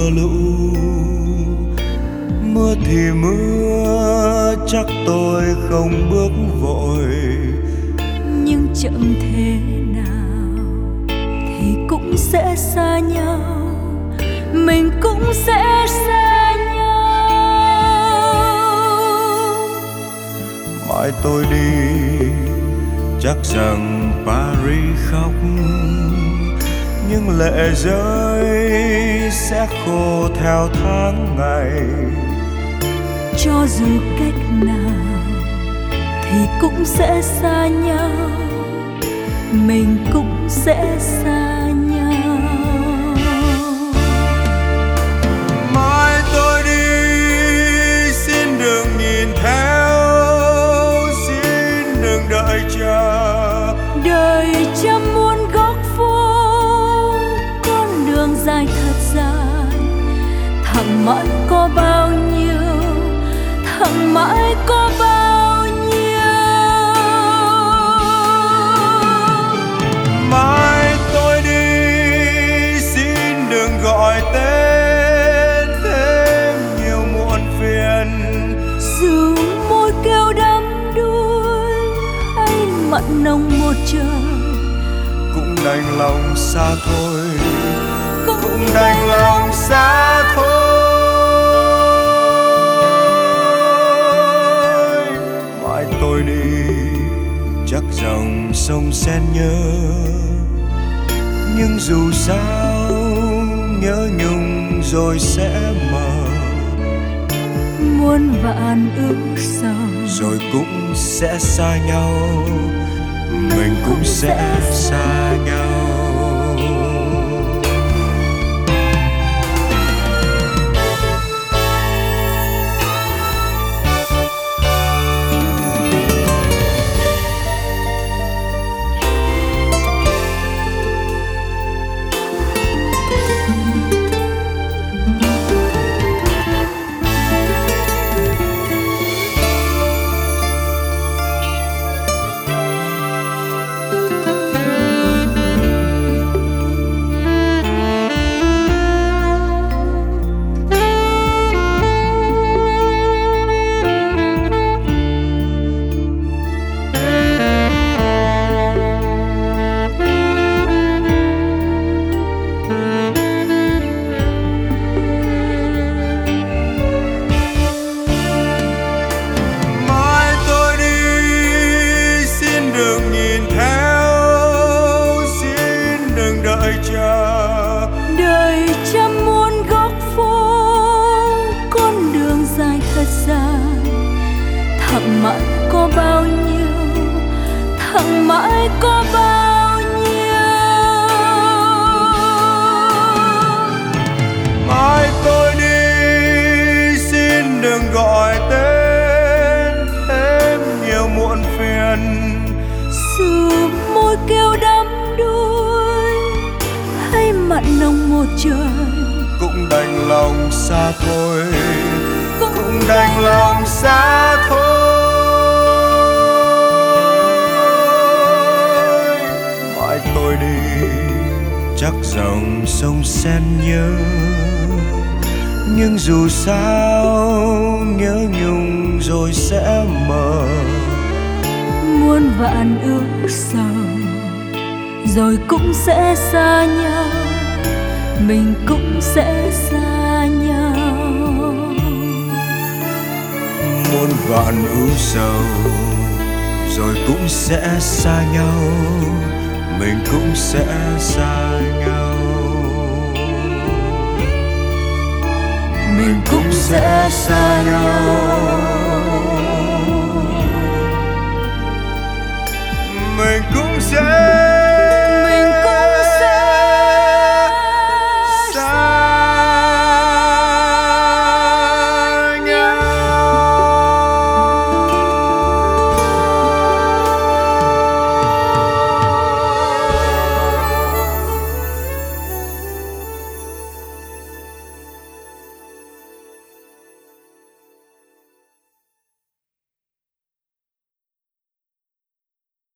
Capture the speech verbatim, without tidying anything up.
mưa lũ. Mưa thì mưa, chắc tôi không bước vội, nhưng chậm thế nào thì cũng sẽ xa nhau, mình cũng sẽ xa nhau. Mai tôi đi chắc rằng Paris khóc, nhưng lệ rơi sẽ khô theo tháng ngày. Cho dù cách nào thì cũng sẽ xa nhau, mình cũng sẽ xa nhau. Mai tôi đi xin đừng nhìn theo, xin đừng đợi chờ. Đời trăm muôn góc phố, con đường dài thật dài, thẳng mãi có bao nhiêu, thẳng mãi có bao nhiêu. Mai tôi đi xin đừng gọi tên thêm nhiều muộn phiền. Dù môi kêu đắm đuối hay mặn nồng một trời, cũng đành lòng xa thôi, cũng, cũng đành lòng xa thôi. Mai tôi đi chắc dòng sông sen nhớ, nhưng dù sao nhớ nhung rồi sẽ mờ. muôn vạn ước sầu Rồi cũng sẽ xa nhau, mình cũng sẽ xa nhau. Đời trăm muôn góc phố, con đường dài thật dài, thẳng mãi có bao nhiêu, thẳng mãi có bao nhiêu. Mai tôi đi xin đừng gọi tên thêm nhiều muộn phiền. Dù môi kêu đắm đuối hay mặn nồng một trời, cũng đành lòng xa thôi, cũng, cũng đành lòng xa thôi. Mai tôi đi chắc dòng sông sen nhớ, nhưng dù sao nhớ nhung rồi sẽ mờ. muôn vạn ước sầu rồi cũng sẽ xa nhau, mình cũng sẽ xa nhau. Muôn vạn ưu sầu rồi cũng sẽ xa nhau, mình cũng sẽ xa nhau. Mình cũng sẽ xa nhau, mình cũng sẽ